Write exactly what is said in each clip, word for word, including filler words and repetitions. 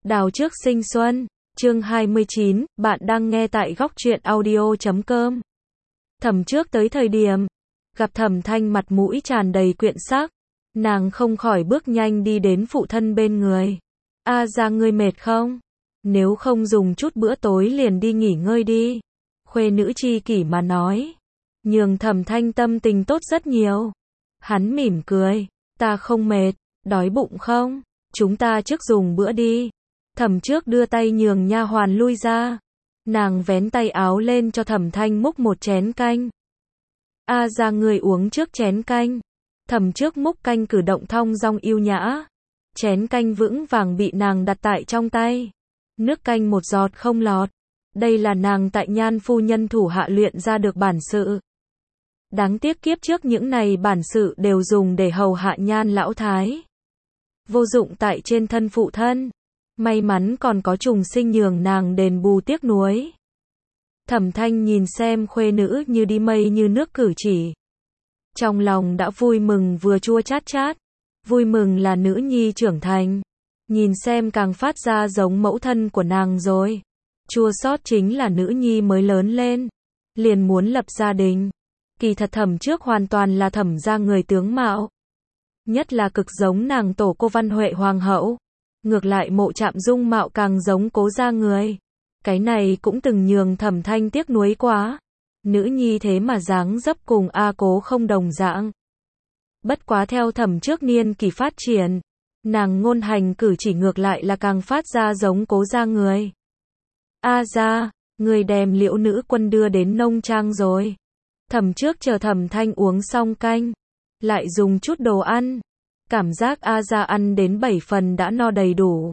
Đào trước sinh xuân, chương hai mươi chín, bạn đang nghe tại góc truyện audio chấm com. Thẩm trước tới thời điểm, gặp Thẩm Thanh mặt mũi tràn đầy quyện sắc, nàng không khỏi bước nhanh đi đến phụ thân bên người. A ra ngươi mệt không? Nếu không dùng chút bữa tối liền đi nghỉ ngơi đi. Khuê nữ chi kỷ mà nói, nhường Thẩm Thanh tâm tình tốt rất nhiều. Hắn mỉm cười, ta không mệt, đói bụng không? Chúng ta trước dùng bữa đi. Thẩm trước đưa tay nhường nha hoàn lui ra. Nàng vén tay áo lên cho Thẩm Thanh múc một chén canh. A ra người uống trước chén canh. Thẩm trước múc canh cử động thong dong yêu nhã. Chén canh vững vàng bị nàng đặt tại trong tay. Nước canh một giọt không lọt. Đây là nàng tại Nhan phu nhân thủ hạ luyện ra được bản sự. Đáng tiếc kiếp trước những này bản sự đều dùng để hầu hạ Nhan lão thái. Vô dụng tại trên thân phụ thân. May mắn còn có trùng sinh nhường nàng đền bù tiếc nuối. Thẩm Thanh nhìn xem khuê nữ như đi mây như nước cử chỉ. Trong lòng đã vui mừng vừa chua chát chát. Vui mừng là nữ nhi trưởng thành. Nhìn xem càng phát ra giống mẫu thân của nàng rồi. Chua xót chính là nữ nhi mới lớn lên. Liền muốn lập gia đình. Kỳ thật Thẩm trước hoàn toàn là Thẩm gia người tướng mạo. Nhất là cực giống nàng tổ cô Văn Huệ hoàng hậu. Ngược lại Mộ Trạm dung mạo càng giống cố gia người. Cái này cũng từng nhường Thẩm Thanh tiếc nuối quá. Nữ nhi thế mà dáng dấp cùng A Cố không đồng dạng. Bất quá theo Thẩm trước niên kỳ phát triển, nàng ngôn hành cử chỉ ngược lại là càng phát ra giống cố gia người. A ra, người đem Liễu nữ quân đưa đến nông trang rồi. Thẩm trước chờ Thẩm Thanh uống xong canh, lại dùng chút đồ ăn. Cảm giác A ra ăn đến bảy phần đã no đầy đủ.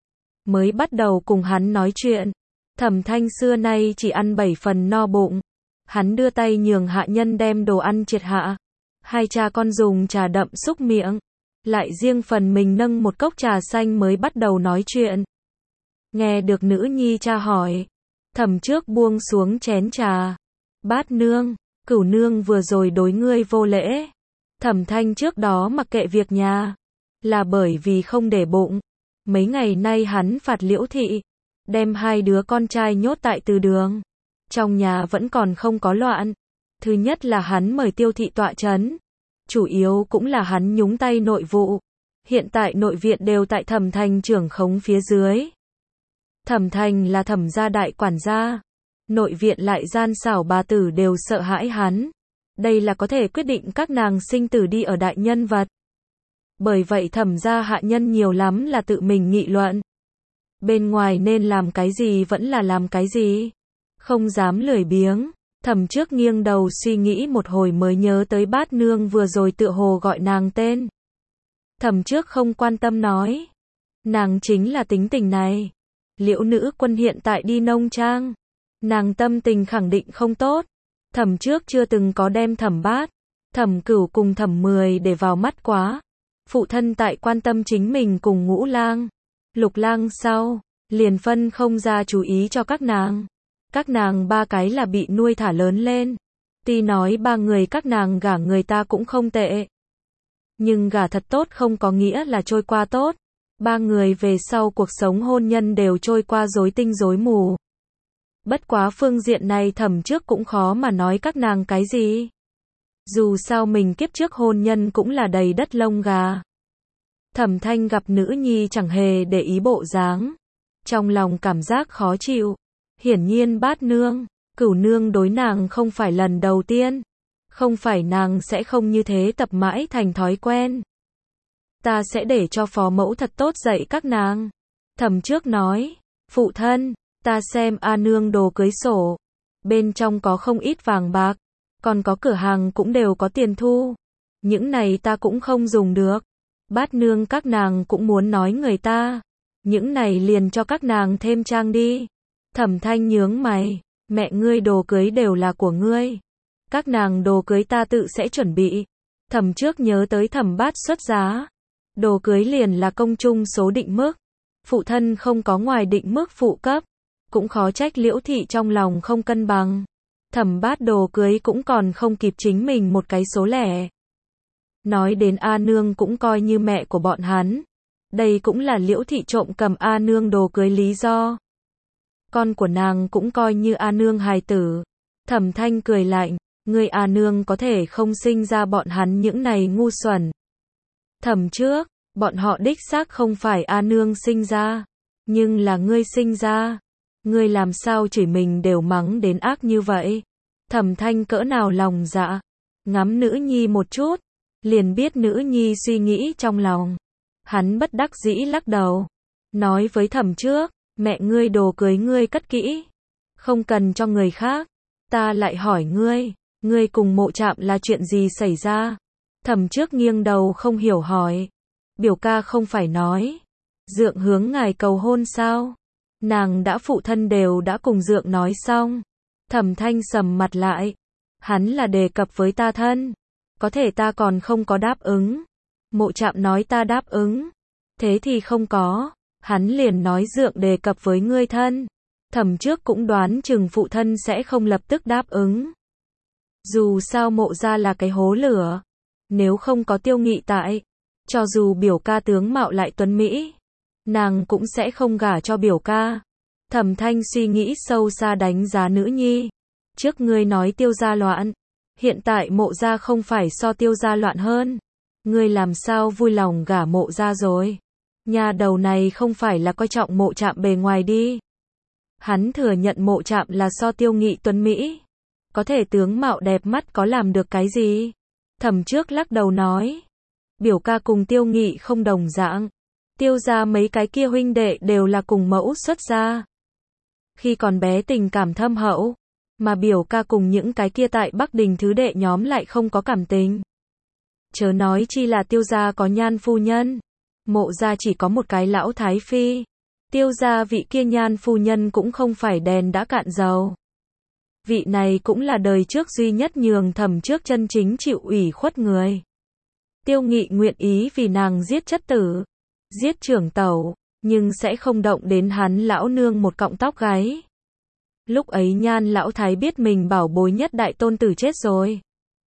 Mới bắt đầu cùng hắn nói chuyện. Thẩm Thanh xưa nay chỉ ăn bảy phần no bụng. Hắn đưa tay nhường hạ nhân đem đồ ăn triệt hạ. Hai cha con dùng trà đậm xúc miệng. Lại riêng phần mình nâng một cốc trà xanh mới bắt đầu nói chuyện. Nghe được nữ nhi cha hỏi. Thẩm trước buông xuống chén trà. Bát nương, Cửu nương vừa rồi đối ngươi vô lễ. Thẩm Thanh trước đó mặc kệ việc nhà, là bởi vì không để bụng. Mấy ngày nay hắn phạt Liễu thị, đem hai đứa con trai nhốt tại từ đường. Trong nhà vẫn còn không có loạn. Thứ nhất là hắn mời Tiêu thị tọa chấn. Chủ yếu cũng là hắn nhúng tay nội vụ. Hiện tại nội viện đều tại Thẩm Thanh trưởng khống phía dưới. Thẩm Thanh là Thẩm gia đại quản gia. Nội viện lại gian xảo bà tử đều sợ hãi hắn. Đây là có thể quyết định các nàng sinh tử đi ở đại nhân vật. Bởi vậy Thẩm gia hạ nhân nhiều lắm là tự mình nghị luận. Bên ngoài nên làm cái gì vẫn là làm cái gì. Không dám lười biếng. Thẩm trước nghiêng đầu suy nghĩ một hồi mới nhớ tới Bát nương vừa rồi tựa hồ gọi nàng tên. Thẩm trước không quan tâm nói. Nàng chính là tính tình này. Liễu nữ quân hiện tại đi nông trang. Nàng tâm tình khẳng định không tốt. Thẩm trước chưa từng có đem Thẩm Bát, Thẩm Cửu cùng Thẩm Mười để vào mắt quá. Phụ thân tại quan tâm chính mình cùng Ngũ lang, Lục lang sau, liền phân không ra chú ý cho các nàng. Các nàng ba cái là bị nuôi thả lớn lên. Tuy nói ba người các nàng gả người ta cũng không tệ. Nhưng gả thật tốt không có nghĩa là trôi qua tốt. Ba người về sau cuộc sống hôn nhân đều trôi qua rối tinh rối mù. Bất quá phương diện này Thẩm trước cũng khó mà nói các nàng cái gì. Dù sao mình kiếp trước hôn nhân cũng là đầy đất lông gà. Thẩm Thanh gặp nữ nhi chẳng hề để ý bộ dáng. Trong lòng cảm giác khó chịu. Hiển nhiên Bát nương, Cửu nương đối nàng không phải lần đầu tiên. Không phải nàng sẽ không như thế tập mãi thành thói quen. Ta sẽ để cho phó mẫu thật tốt dạy các nàng. Thẩm trước nói, phụ thân. Ta xem A nương đồ cưới sổ. Bên trong có không ít vàng bạc. Còn có cửa hàng cũng đều có tiền thu. Những này ta cũng không dùng được. Bát nương các nàng cũng muốn nói người ta. Những này liền cho các nàng thêm trang đi. Thẩm Thanh nhướng mày. Mẹ ngươi đồ cưới đều là của ngươi. Các nàng đồ cưới ta tự sẽ chuẩn bị. Thẩm trước nhớ tới Thẩm Bát xuất giá. Đồ cưới liền là công chung số định mức. Phụ thân không có ngoài định mức phụ cấp. Cũng khó trách Liễu thị trong lòng không cân bằng. Thẩm Bát đồ cưới cũng còn không kịp chính mình một cái số lẻ. Nói đến A nương cũng coi như mẹ của bọn hắn. Đây cũng là Liễu thị trộm cầm A Nương đồ cưới lý do. Con của nàng cũng coi như A Nương hài tử. Thẩm Thanh cười lạnh, ngươi A Nương có thể không sinh ra bọn hắn những này ngu xuẩn. Thẩm trước, bọn họ đích xác không phải A Nương sinh ra, nhưng là ngươi sinh ra. Ngươi làm sao chửi mình đều mắng đến ác như vậy? Thẩm Thanh cỡ nào lòng dạ, ngắm nữ nhi một chút, liền biết nữ nhi suy nghĩ trong lòng. Hắn bất đắc dĩ lắc đầu, nói với Thẩm trước, mẹ ngươi đồ cưới ngươi cất kỹ, không cần cho người khác. Ta lại hỏi ngươi, ngươi cùng Mộ Trạm là chuyện gì xảy ra? Thẩm trước nghiêng đầu không hiểu hỏi, biểu ca không phải nói, Dượng hướng ngài cầu hôn sao? Nàng đã phụ thân đều đã cùng Dượng nói xong. Thẩm Thanh sầm mặt lại, hắn là đề cập với ta thân, có thể ta còn không có đáp ứng. Mộ Trạm nói ta đáp ứng, thế thì không có, hắn liền nói Dượng đề cập với ngươi thân. Thẩm trước cũng đoán chừng phụ thân sẽ không lập tức đáp ứng. Dù sao Mộ gia là cái hố lửa, nếu không có Tiêu Nghị tại, cho dù biểu ca tướng mạo lại tuấn mỹ, nàng cũng sẽ không gả cho biểu ca. Thẩm Thanh suy nghĩ sâu xa đánh giá nữ nhi. Trước ngươi nói Tiêu gia loạn, hiện tại Mộ gia không phải so Tiêu gia loạn hơn. Ngươi làm sao vui lòng gả Mộ gia rồi? Nhà đầu này không phải là coi trọng Mộ Trạm bề ngoài đi. Hắn thừa nhận Mộ Trạm là so Tiêu Nghị tuấn mỹ, có thể tướng mạo đẹp mắt có làm được cái gì? Thẩm trước lắc đầu nói, biểu ca cùng Tiêu Nghị không đồng dạng. Tiêu gia mấy cái kia huynh đệ đều là cùng mẫu xuất gia, khi còn bé tình cảm thâm hậu, mà biểu ca cùng những cái kia tại Bắc Đình thứ đệ nhóm lại không có cảm tình. Chớ nói chi là Tiêu gia có Nhan phu nhân, Mộ gia chỉ có một cái lão thái phi. Tiêu gia vị kia Nhan phu nhân cũng không phải đèn đã cạn dầu. Vị này cũng là đời trước duy nhất nhường Thẩm trước chân chính chịu ủy khuất người. Tiêu Nghị nguyện ý vì nàng giết chất tử, giết trưởng tẩu, nhưng sẽ không động đến hắn lão nương một cọng tóc gáy. Lúc ấy Nhan lão thái biết mình bảo bối nhất đại tôn tử chết rồi,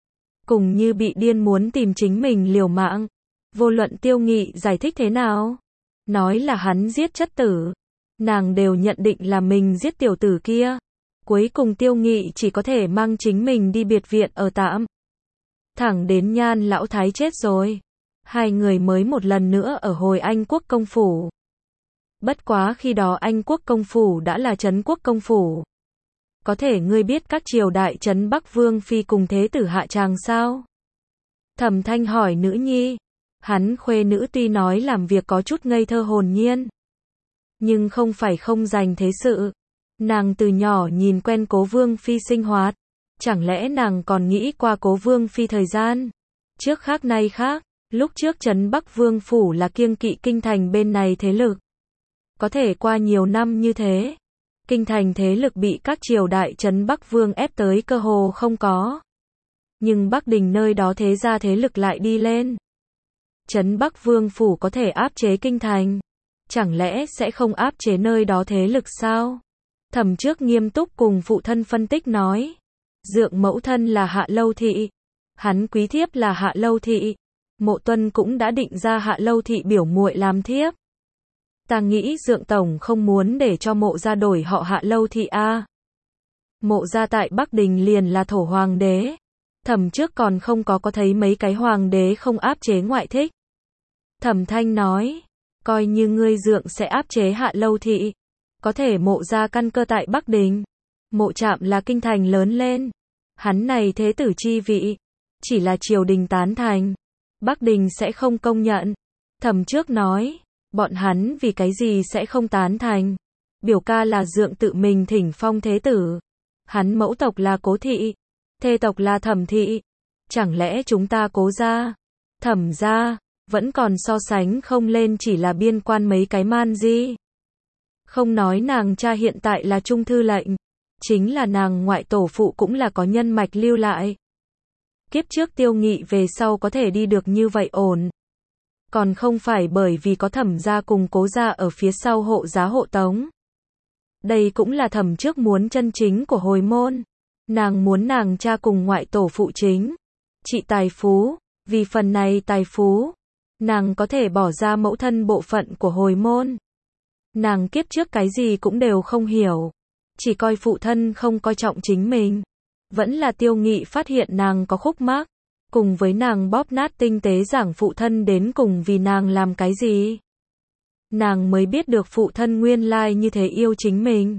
cùng như bị điên muốn tìm chính mình liều mạng. Vô luận Tiêu Nghị giải thích thế nào, nói là hắn giết chất tử, nàng đều nhận định là mình giết tiểu tử kia. Cuối cùng Tiêu Nghị chỉ có thể mang chính mình đi biệt viện ở tạm. Thẳng đến Nhan lão thái chết rồi, hai người mới một lần nữa ở hồi Anh quốc công phủ. Bất quá khi đó Anh quốc công phủ đã là Trấn quốc công phủ. Có thể ngươi biết các triều đại Trấn Bắc Vương phi cùng thế tử hạ tràng sao? Thẩm Thanh hỏi nữ nhi. Hắn khuê nữ tuy nói làm việc có chút ngây thơ hồn nhiên, nhưng không phải không dành thế sự. Nàng từ nhỏ nhìn quen Cố Vương phi sinh hoạt, chẳng lẽ nàng còn nghĩ qua Cố Vương phi thời gian trước khác nay khác. Lúc trước Trấn Bắc Vương phủ là kiêng kỵ kinh thành bên này thế lực, có thể qua nhiều năm như thế, kinh thành thế lực bị các triều đại Trấn Bắc Vương ép tới cơ hồ không có. Nhưng Bắc Đình nơi đó thế gia thế lực lại đi lên. Trấn Bắc Vương phủ có thể áp chế kinh thành, chẳng lẽ sẽ không áp chế nơi đó thế lực sao? Thẩm trước nghiêm túc cùng phụ thân phân tích nói, Dượng mẫu thân là Hạ Lâu thị, hắn quý thiếp là Hạ Lâu thị, Mộ Tuân cũng đã định ra Hạ Lâu thị biểu muội làm thiếp. Ta nghĩ Dượng tổng không muốn để cho Mộ gia đổi họ Hạ Lâu thị a. À. Mộ gia tại Bắc Đình liền là thổ hoàng đế. Thẩm trước còn không có có thấy mấy cái hoàng đế không áp chế ngoại thích. Thẩm Thanh nói, coi như ngươi Dượng sẽ áp chế Hạ Lâu thị, có thể Mộ gia căn cơ tại Bắc Đình, Mộ Trạm là kinh thành lớn lên, hắn này thế tử chi vị, chỉ là triều đình tán thành, Bắc Đình sẽ không công nhận. Thẩm trước nói, bọn hắn vì cái gì sẽ không tán thành? Biểu ca là Dượng tự mình thỉnh phong thế tử, hắn mẫu tộc là Cố thị, thê tộc là Thẩm thị, chẳng lẽ chúng ta Cố gia, Thẩm gia vẫn còn so sánh không lên chỉ là biên quan mấy cái man di? Không nói nàng cha hiện tại là trung thư lệnh, chính là nàng ngoại tổ phụ cũng là có nhân mạch lưu lại. Kiếp trước Tiêu Nghị về sau có thể đi được như vậy ổn, còn không phải bởi vì có Thẩm gia cùng Cố gia ở phía sau hộ giá hộ tống. Đây cũng là Thẩm trước muốn chân chính của hồi môn. Nàng muốn nàng cha cùng ngoại tổ phụ chính trị tài phú, vì phần này tài phú, Nàng có thể bỏ ra mẫu thân bộ phận của hồi môn. Nàng kiếp trước cái gì cũng đều không hiểu. Chỉ coi phụ thân không coi trọng chính mình. Vẫn là Tiêu Nghị phát hiện nàng có khúc mắc. Cùng với nàng bóp nát tinh tế giảng phụ thân đến cùng vì nàng làm cái gì. Nàng mới biết được phụ thân nguyên lai như thế yêu chính mình.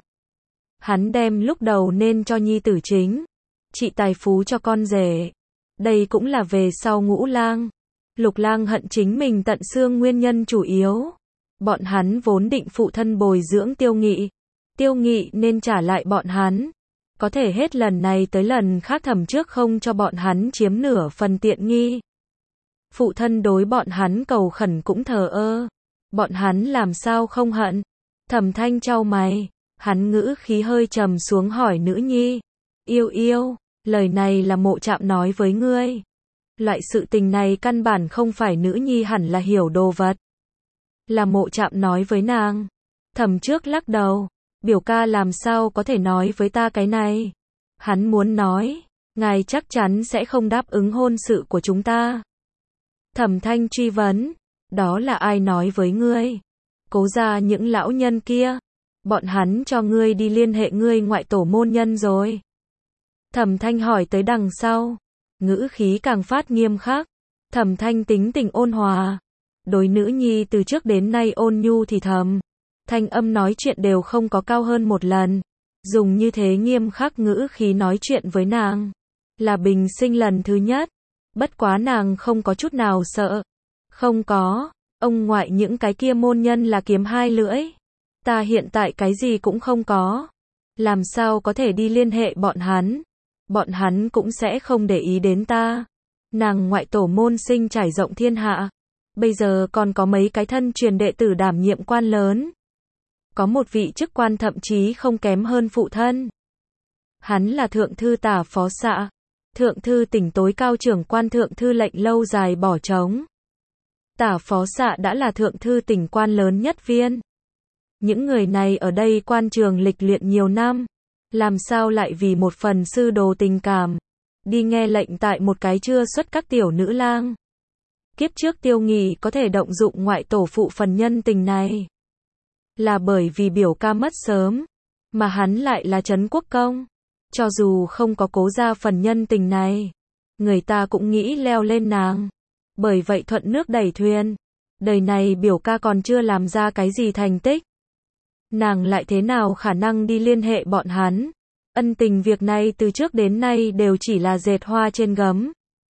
Hắn đem lúc đầu nên cho nhi tử chính. Trị tài phú cho con rể. Đây cũng là về sau Ngũ Lang. Lục Lang hận chính mình tận xương nguyên nhân chủ yếu. Bọn hắn vốn định phụ thân bồi dưỡng Tiêu Nghị. Tiêu Nghị nên trả lại bọn hắn. Có thể hết lần này tới lần khác Thẩm trước không cho bọn hắn chiếm nửa phần tiện nghi. Phụ thân đối bọn hắn cầu khẩn cũng thờ ơ. Bọn hắn làm sao không hận. Thẩm Thanh chau mày. Hắn ngữ khí hơi trầm xuống hỏi nữ nhi. Yêu yêu, lời này là Mộ Trạm nói với ngươi. Loại sự tình này căn bản không phải nữ nhi hẳn là hiểu đồ vật. Là Mộ Trạm nói với nàng. Thẩm trước lắc đầu. Biểu ca làm sao có thể nói với ta cái này. Hắn muốn nói. Ngài chắc chắn sẽ không đáp ứng hôn sự của chúng ta. Thẩm Thanh truy vấn. Đó là ai nói với ngươi? Cố ra những lão nhân kia. Bọn hắn cho ngươi đi liên hệ ngươi ngoại tổ môn nhân rồi. Thẩm Thanh hỏi tới đằng sau. Ngữ khí càng phát nghiêm khắc. Thẩm Thanh tính tình ôn hòa. Đối nữ nhi từ trước đến nay ôn nhu thì thầm. Thanh âm nói chuyện đều không có cao hơn một lần. Dùng như thế nghiêm khắc ngữ khí nói chuyện với nàng. Là bình sinh lần thứ nhất. Bất quá nàng không có chút nào sợ. Không có. Ông ngoại những cái kia môn nhân là kiếm hai lưỡi. Ta hiện tại cái gì cũng không có. Làm sao có thể đi liên hệ bọn hắn. Bọn hắn cũng sẽ không để ý đến ta. Nàng ngoại tổ môn sinh trải rộng thiên hạ. Bây giờ còn có mấy cái thân truyền đệ tử đảm nhiệm quan lớn. Có một vị chức quan thậm chí không kém hơn phụ thân. Hắn là thượng thư tả phó xạ. Thượng thư tỉnh tối cao trưởng quan thượng thư lệnh lâu dài bỏ trống. Tả phó xạ đã là thượng thư tỉnh quan lớn nhất viên. Những người này ở đây quan trường lịch luyện nhiều năm. Làm sao lại vì một phần sư đồ tình cảm. Đi nghe lệnh tại một cái chưa xuất các tiểu nữ lang. Kiếp trước Tiêu Nghị có thể động dụng ngoại tổ phụ phần nhân tình này. Là bởi vì biểu ca mất sớm. Mà hắn lại là Trấn Quốc Công. Cho dù không có cố ra phần nhân tình này. Người ta cũng nghĩ leo lên nàng. Bởi vậy thuận nước đẩy thuyền. Đời này biểu ca còn chưa làm ra cái gì thành tích. Nàng lại thế nào khả năng đi liên hệ bọn hắn. Ân tình việc này từ trước đến nay đều chỉ là dệt hoa trên gấm.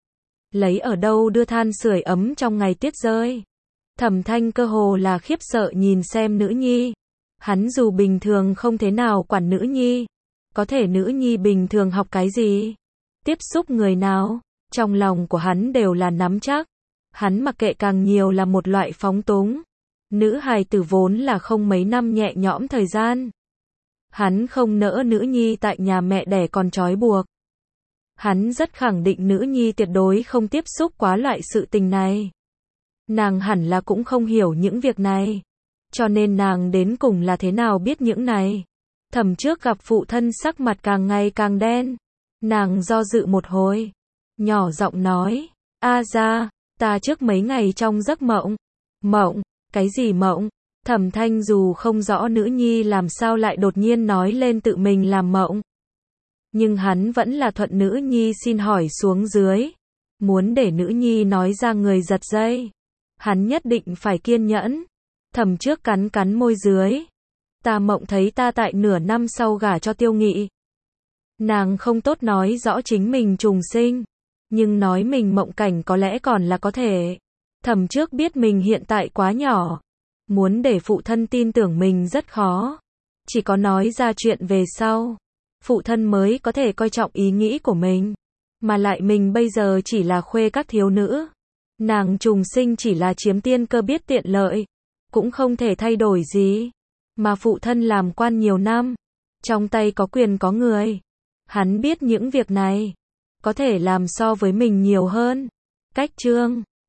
Lấy ở đâu đưa than sưởi ấm trong ngày tiết rơi. Thẩm Thanh cơ hồ là khiếp sợ nhìn xem nữ nhi. Hắn dù bình thường không thế nào quản nữ nhi. Có thể nữ nhi bình thường học cái gì? Tiếp xúc người nào? Trong lòng của hắn đều là nắm chắc. Hắn mặc kệ càng nhiều là một loại phóng túng. Nữ hài tử vốn là không mấy năm nhẹ nhõm thời gian. Hắn không nỡ nữ nhi tại nhà mẹ đẻ còn trói buộc. Hắn rất khẳng định nữ nhi tuyệt đối không tiếp xúc quá loại sự tình này. Nàng hẳn là cũng không hiểu những việc này. Cho nên nàng đến cùng là thế nào biết những này. Thẩm trước gặp phụ thân sắc mặt càng ngày càng đen. Nàng do dự một hồi. Nhỏ giọng nói. A ra, ta trước mấy ngày trong giấc mộng. Mộng, cái gì mộng? Thẩm Thanh dù không rõ nữ nhi làm sao lại đột nhiên nói lên tự mình làm mộng. Nhưng hắn vẫn là thuận nữ nhi xin hỏi xuống dưới. Muốn để nữ nhi nói ra người giật dây. Hắn nhất định phải kiên nhẫn. Thẩm trước cắn cắn môi dưới. Ta mộng thấy ta tại nửa năm sau gả cho Tiêu Nghị. Nàng không tốt nói rõ chính mình trùng sinh. Nhưng nói mình mộng cảnh có lẽ còn là có thể. Thẩm trước biết mình hiện tại quá nhỏ. Muốn để phụ thân tin tưởng mình rất khó. Chỉ có nói ra chuyện về sau. Phụ thân mới có thể coi trọng ý nghĩ của mình. Mà lại mình bây giờ chỉ là khuê các thiếu nữ. Nàng trùng sinh chỉ là chiếm tiên cơ biết tiện lợi. Cũng không thể thay đổi gì. Mà phụ thân làm quan nhiều năm. Trong tay có quyền có người. Hắn biết những việc này. Có thể làm so với mình nhiều hơn. Cách chương